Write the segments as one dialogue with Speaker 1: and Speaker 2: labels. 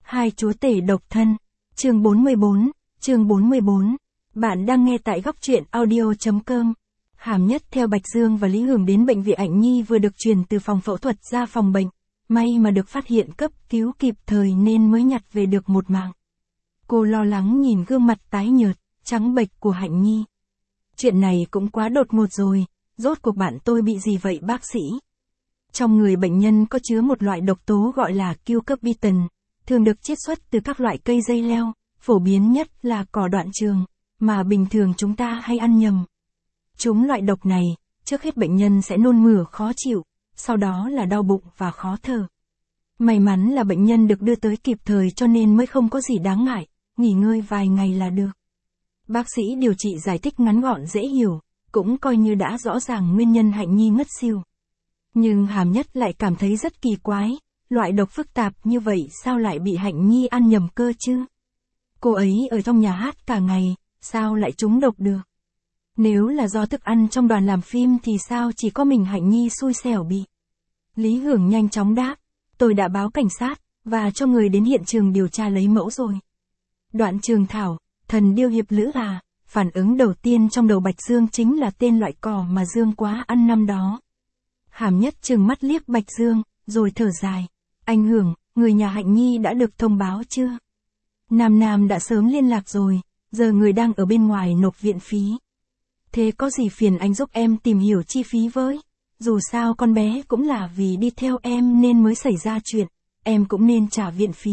Speaker 1: Hai chúa tể độc thân. Chương 44. Bạn đang nghe tại góc truyện audio.com. Hàm Nhất theo Bạch Dương và Lý Hưởng đến bệnh viện Hạnh Nhi vừa được chuyển từ phòng phẫu thuật ra phòng bệnh. May mà được phát hiện cấp cứu kịp thời nên mới nhặt về được một mạng. Cô lo lắng nhìn gương mặt tái nhợt, trắng bệch của Hạnh Nhi. Chuyện này cũng quá đột ngột rồi, rốt cuộc bạn tôi bị gì vậy bác sĩ? Trong người bệnh nhân có chứa một loại độc tố gọi là Cucurbitacin, thường được chiết xuất từ các loại cây dây leo, phổ biến nhất là cỏ đoạn trường, mà bình thường chúng ta hay ăn nhầm. Chúng loại độc này, trước hết bệnh nhân sẽ nôn mửa khó chịu, sau đó là đau bụng và khó thở. May mắn là bệnh nhân được đưa tới kịp thời cho nên mới không có gì đáng ngại, nghỉ ngơi vài ngày là được. Bác sĩ điều trị giải thích ngắn gọn dễ hiểu, cũng coi như đã rõ ràng nguyên nhân Hạnh Nhi ngất xỉu. Nhưng Hàm Nhất lại cảm thấy rất kỳ quái, loại độc phức tạp như vậy sao lại bị Hạnh Nhi ăn nhầm cơ chứ? Cô ấy ở trong nhà hát cả ngày, sao lại trúng độc được? Nếu là do thức ăn trong đoàn làm phim thì sao chỉ có mình Hạnh Nhi xui xẻo bị? Lý Hưởng nhanh chóng đáp, tôi đã báo cảnh sát, và cho người đến hiện trường điều tra lấy mẫu rồi. Đoạn Trường Thảo, thần điêu hiệp lữ à? Phản ứng đầu tiên trong đầu Bạch Dương chính là tên loại cỏ mà Dương Quá ăn năm đó. Hàm Nhất trừng mắt liếc Bạch Dương, rồi thở dài. Anh Hưởng, người nhà Hạnh Nhi đã được thông báo chưa? Nam đã sớm liên lạc rồi, giờ người đang ở bên ngoài nộp viện phí. Thế có gì phiền anh giúp em tìm hiểu chi phí với? Dù sao con bé cũng là vì đi theo em nên mới xảy ra chuyện, em cũng nên trả viện phí.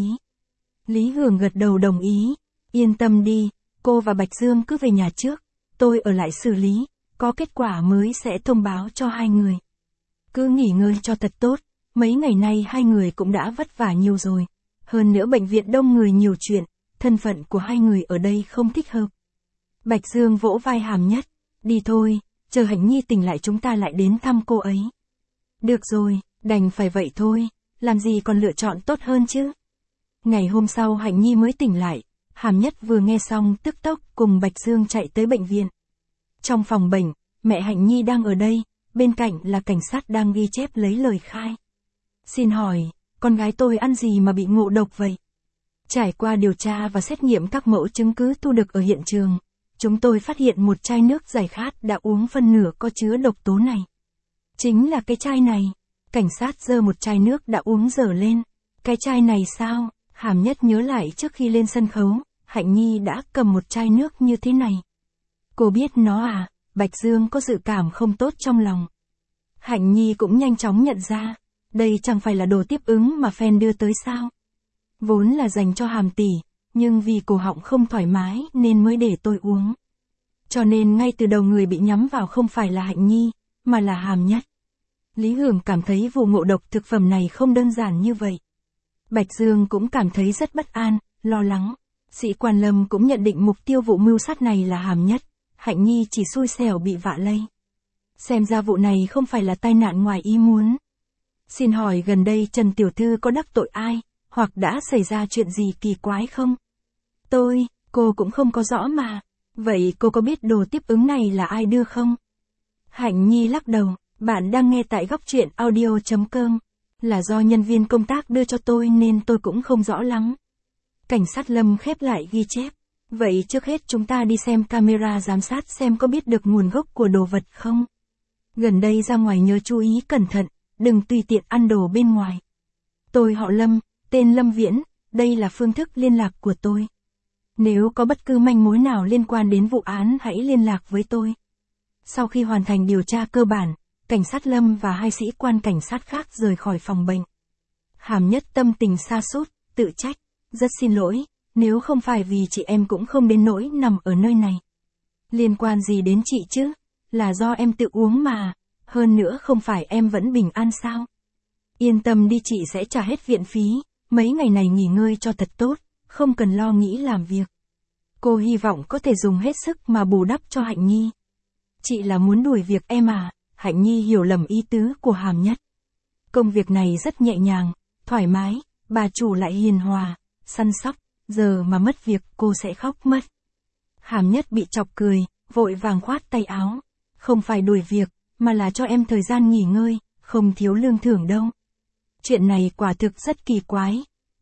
Speaker 1: Lý Hưởng gật đầu đồng ý. Yên tâm đi, cô và Bạch Dương cứ về nhà trước, tôi ở lại xử lý, có kết quả mới sẽ thông báo cho hai người. Cứ nghỉ ngơi cho thật tốt, mấy ngày nay hai người cũng đã vất vả nhiều rồi. Hơn nữa bệnh viện đông người nhiều chuyện, thân phận của hai người ở đây không thích hợp. Bạch Dương vỗ vai Hàm Nhất, đi thôi, chờ Hạnh Nhi tỉnh lại chúng ta lại đến thăm cô ấy. Được rồi, đành phải vậy thôi, làm gì còn lựa chọn tốt hơn chứ. Ngày hôm sau Hạnh Nhi mới tỉnh lại, Hàm Nhất vừa nghe xong tức tốc cùng Bạch Dương chạy tới bệnh viện. Trong phòng bệnh, mẹ Hạnh Nhi đang ở đây, bên cạnh là cảnh sát đang ghi chép lấy lời khai. Xin hỏi, con gái tôi ăn gì mà bị ngộ độc vậy? Trải qua điều tra và xét nghiệm các mẫu chứng cứ thu được ở hiện trường, chúng tôi phát hiện một chai nước giải khát đã uống phân nửa có chứa độc tố này. Chính là cái chai này. Cảnh sát giơ một chai nước đã uống dở lên. Cái chai này sao? Hàm Nhất nhớ lại trước khi lên sân khấu, Hạnh Nhi đã cầm một chai nước như thế này. Cô biết nó à? Bạch Dương có dự cảm không tốt trong lòng. Hạnh Nhi cũng nhanh chóng nhận ra, đây chẳng phải là đồ tiếp ứng mà fan đưa tới sao? Vốn là dành cho Hàm tỷ, nhưng vì cổ họng không thoải mái nên mới để tôi uống. Cho nên ngay từ đầu người bị nhắm vào không phải là Hạnh Nhi, mà là Hàm Nhất. Lý Hưởng cảm thấy vụ ngộ độc thực phẩm này không đơn giản như vậy. Bạch Dương cũng cảm thấy rất bất an, lo lắng. Sĩ quan Lâm cũng nhận định mục tiêu vụ mưu sát này là Hàm Nhất, Hạnh Nhi chỉ xui xẻo bị vạ lây. Xem ra vụ này không phải là tai nạn ngoài ý muốn. Xin hỏi gần đây Trần Tiểu Thư có đắc tội ai, hoặc đã xảy ra chuyện gì kỳ quái không? Cô cũng không có rõ mà. Vậy cô có biết đồ tiếp ứng này là ai đưa không? Hạnh Nhi lắc đầu, bạn đang nghe tại góc truyện audio.com. Là do nhân viên công tác đưa cho tôi nên tôi cũng không rõ lắm. Cảnh sát Lâm khép lại ghi chép. Vậy trước hết chúng ta đi xem camera giám sát xem có biết được nguồn gốc của đồ vật không? Gần đây ra ngoài nhớ chú ý cẩn thận, đừng tùy tiện ăn đồ bên ngoài. Tôi họ Lâm, tên Lâm Viễn, đây là phương thức liên lạc của tôi. Nếu có bất cứ manh mối nào liên quan đến vụ án hãy liên lạc với tôi. Sau khi hoàn thành điều tra cơ bản, cảnh sát Lâm và hai sĩ quan cảnh sát khác rời khỏi phòng bệnh. Hàm Nhất tâm tình sa sút, tự trách, rất xin lỗi, nếu không phải vì chị em cũng không đến nỗi nằm ở nơi này. Liên quan gì đến chị chứ, là do em tự uống mà, hơn nữa không phải em vẫn bình an sao? Yên tâm đi, chị sẽ trả hết viện phí, mấy ngày này nghỉ ngơi cho thật tốt, không cần lo nghĩ làm việc. Cô hy vọng có thể dùng hết sức mà bù đắp cho Hạnh Nhi. Chị là muốn đuổi việc em à? Hạnh Nhi hiểu lầm ý tứ của Hàm Nhất. Công việc này rất nhẹ nhàng, thoải mái, bà chủ lại hiền hòa, săn sóc, giờ mà mất việc cô sẽ khóc mất. Hàm Nhất bị chọc cười, vội vàng khoát tay áo. Không phải đuổi việc, mà là cho em thời gian nghỉ ngơi, không thiếu lương thưởng đâu. Chuyện này quả thực rất kỳ quái.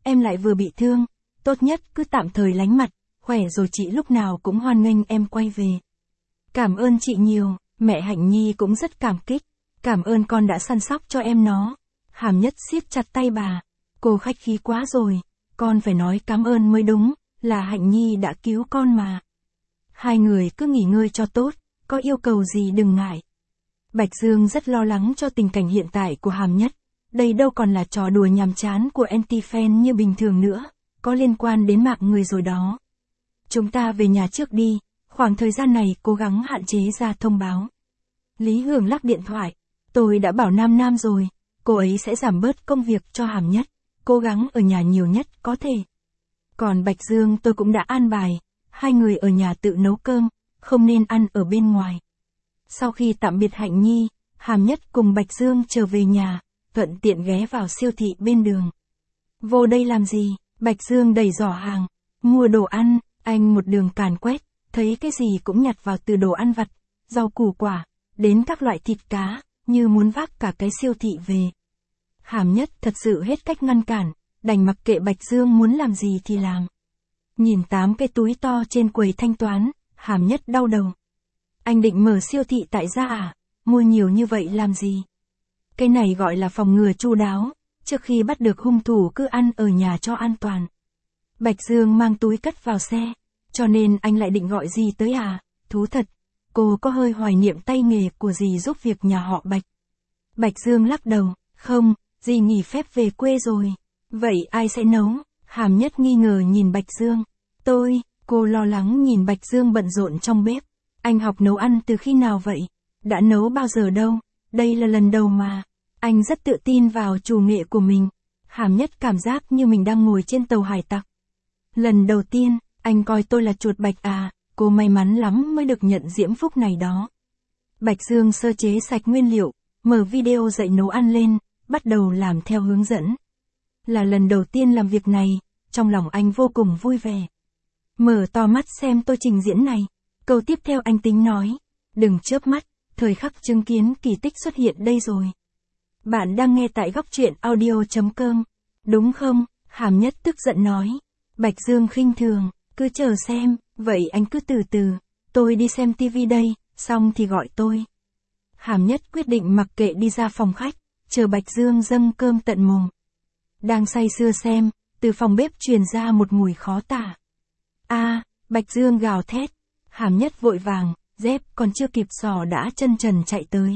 Speaker 1: em lại vừa bị thương, tốt nhất cứ tạm thời lánh mặt, khỏe rồi chị lúc nào cũng hoan nghênh em quay về. Cảm ơn chị nhiều, mẹ Hạnh Nhi cũng rất cảm kích, cảm ơn con đã săn sóc cho em nó. Hàm Nhất siết chặt tay bà, cô khách khí quá rồi, con phải nói cảm ơn mới đúng, là Hạnh Nhi đã cứu con mà. Hai người cứ nghỉ ngơi cho tốt, có yêu cầu gì đừng ngại. Bạch Dương rất lo lắng cho tình cảnh hiện tại của Hàm Nhất, đây đâu còn là trò đùa nhàm chán của anti-fan như bình thường nữa, có liên quan đến mạng người rồi đó. Chúng ta về nhà trước đi, khoảng thời gian này cố gắng hạn chế ra thông báo. Lý Hưởng lắc điện thoại, tôi đã bảo Nam Nam rồi, cô ấy sẽ giảm bớt công việc cho Hàm Nhất, cố gắng ở nhà nhiều nhất có thể. Còn Bạch Dương tôi cũng đã an bài, hai người ở nhà tự nấu cơm, không nên ăn ở bên ngoài. Sau khi tạm biệt Hạnh Nhi, Hàm Nhất cùng Bạch Dương trở về nhà, thuận tiện ghé vào siêu thị bên đường. Vô đây làm gì? Bạch Dương đẩy giỏ hàng, mua đồ ăn, anh một đường càn quét, thấy cái gì cũng nhặt vào từ đồ ăn vặt, rau củ quả, đến các loại thịt cá, như muốn vác cả cái siêu thị về. Hàm Nhất thật sự hết cách ngăn cản, đành mặc kệ Bạch Dương muốn làm gì thì làm. Nhìn 8 cái túi to trên quầy thanh toán, Hàm Nhất đau đầu. Anh định mở siêu thị tại gia à? Mua nhiều như vậy làm gì? Cái này gọi là phòng ngừa chu đáo, trước khi bắt được hung thủ cứ ăn ở nhà cho an toàn. Bạch Dương mang túi cất vào xe, cho nên anh lại định gọi dì tới à? Thú thật, cô có hơi hoài niệm tay nghề của dì giúp việc nhà họ Bạch. Bạch Dương lắc đầu, không, dì nghỉ phép về quê rồi. Vậy ai sẽ nấu? Hàm Nhất nghi ngờ nhìn Bạch Dương. Cô lo lắng nhìn Bạch Dương bận rộn trong bếp. Anh học nấu ăn từ khi nào vậy? Đã nấu bao giờ đâu, đây là lần đầu mà. Anh rất tự tin vào chủ nghệ của mình. Hàm Nhất cảm giác như mình đang ngồi trên tàu hải tặc. Lần đầu tiên, anh coi tôi là chuột bạch à, cô may mắn lắm mới được nhận diễm phúc này đó. Bạch Dương sơ chế sạch nguyên liệu, mở video dạy nấu ăn lên, bắt đầu làm theo hướng dẫn. Là lần đầu tiên làm việc này, trong lòng anh vô cùng vui vẻ. Mở to mắt xem tôi trình diễn này. Câu tiếp theo anh tính nói, đừng chớp mắt, thời khắc chứng kiến kỳ tích xuất hiện đây rồi. Bạn đang nghe tại góc truyện audio.com, đúng không? Hàm Nhất tức giận nói. Bạch Dương khinh thường, cứ chờ xem, vậy anh cứ từ từ, tôi đi xem tivi đây, xong thì gọi tôi. Hàm Nhất quyết định mặc kệ đi ra phòng khách, chờ Bạch Dương dâng cơm tận mồm. Đang say sưa xem, từ phòng bếp truyền ra một mùi khó tả. Bạch Dương gào thét. Hàm Nhất vội vàng, dép còn chưa kịp xỏ đã chân trần chạy tới.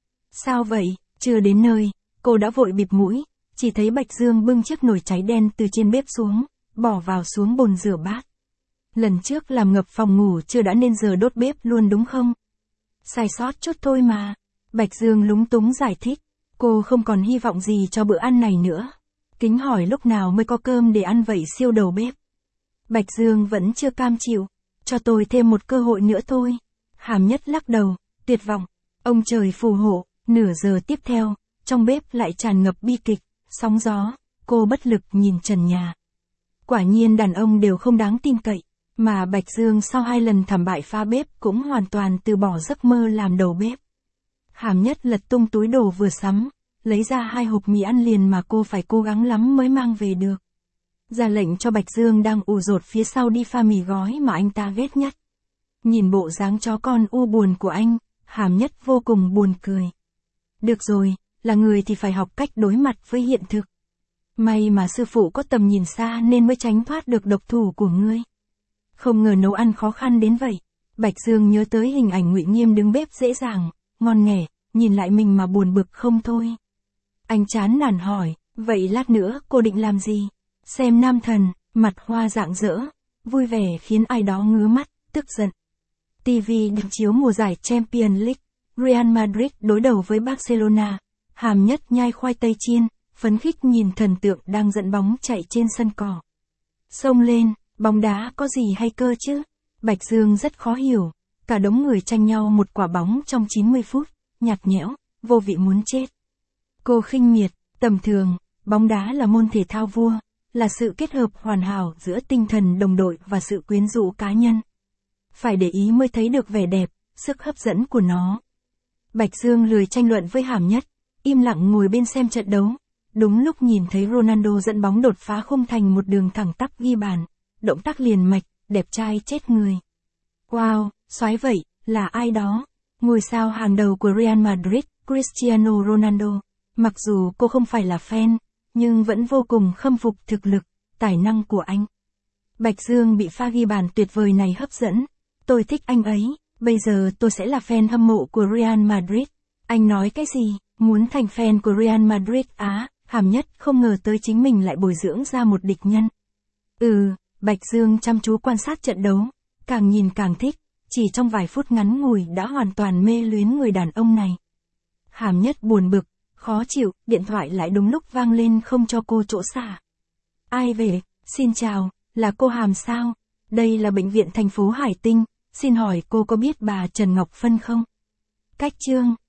Speaker 1: Sao vậy? Chưa đến nơi, cô đã vội bịt mũi, chỉ thấy Bạch Dương bưng chiếc nồi cháy đen từ trên bếp xuống, bỏ vào xuống bồn rửa bát. Lần trước làm ngập phòng ngủ chưa đã nên giờ đốt bếp luôn đúng không? Sai sót chút thôi mà. Bạch Dương lúng túng giải thích, cô không còn hy vọng gì cho bữa ăn này nữa. Kính hỏi lúc nào mới có cơm để ăn vậy siêu đầu bếp. Bạch Dương vẫn chưa cam chịu, cho tôi thêm một cơ hội nữa thôi. Hàm Nhất lắc đầu, tuyệt vọng. Ông trời phù hộ, nửa giờ tiếp theo, trong bếp lại tràn ngập bi kịch, sóng gió, cô bất lực nhìn trần nhà. Quả nhiên đàn ông đều không đáng tin cậy, mà Bạch Dương sau 2 lần thảm bại phá bếp cũng hoàn toàn từ bỏ giấc mơ làm đầu bếp. Hàm Nhất lật tung túi đồ vừa sắm, lấy ra 2 hộp mì ăn liền mà cô phải cố gắng lắm mới mang về được. Ra lệnh cho Bạch Dương đang ù dột phía sau đi pha mì gói mà anh ta ghét nhất. Nhìn bộ dáng chó con u buồn của anh, Hàm Nhất vô cùng buồn cười. Được rồi, là người thì phải học cách đối mặt với hiện thực. May mà sư phụ có tầm nhìn xa nên mới tránh thoát được độc thủ của ngươi. Không ngờ nấu ăn khó khăn đến vậy. Bạch Dương nhớ tới hình ảnh Ngụy Nghiêm đứng bếp dễ dàng, ngon nghẻ, nhìn lại mình mà buồn bực không thôi. Anh chán nản hỏi, vậy lát nữa cô định làm gì? Xem nam thần, mặt hoa rạng rỡ, vui vẻ khiến ai đó ngứa mắt, tức giận. TV được chiếu mùa giải Champions League, Real Madrid đối đầu với Barcelona. Hàm Nhất nhai khoai tây chiên, phấn khích nhìn thần tượng đang dẫn bóng chạy trên sân cỏ. Xông lên, bóng đá có gì hay cơ chứ? Bạch Dương rất khó hiểu, cả đống người tranh nhau một quả bóng trong 90 phút, nhạt nhẽo, vô vị muốn chết. Cô khinh miệt, tầm thường, bóng đá là môn thể thao vua, là sự kết hợp hoàn hảo giữa tinh thần đồng đội và sự quyến rũ cá nhân. Phải để ý mới thấy được vẻ đẹp, sức hấp dẫn của nó. Bạch Dương lười tranh luận với Hàm Nhất, im lặng ngồi bên xem trận đấu. Đúng lúc nhìn thấy Ronaldo dẫn bóng đột phá khung thành một đường thẳng tắp ghi bàn. Động tác liền mạch, đẹp trai chết người. Wow, soái vậy, là ai đó? Ngôi sao hàng đầu của Real Madrid, Cristiano Ronaldo. Mặc dù cô không phải là fan, nhưng vẫn vô cùng khâm phục thực lực, tài năng của anh. Bạch Dương bị pha ghi bàn tuyệt vời này hấp dẫn. Tôi thích anh ấy, bây giờ tôi sẽ là fan hâm mộ của Real Madrid. Anh nói cái gì? Muốn thành fan của Real Madrid á? Hàm Nhất không ngờ tới chính mình lại bồi dưỡng ra một địch nhân. Bạch Dương chăm chú quan sát trận đấu, càng nhìn càng thích, chỉ trong vài phút ngắn ngủi đã hoàn toàn mê luyến người đàn ông này. Hàm Nhất buồn bực, khó chịu, điện thoại lại đúng lúc vang lên không cho cô chỗ xả. Ai về? Xin chào, là cô Hàm sao? Đây là bệnh viện thành phố Hải Tinh, xin hỏi cô có biết bà Trần Ngọc Phân không? Cách chương,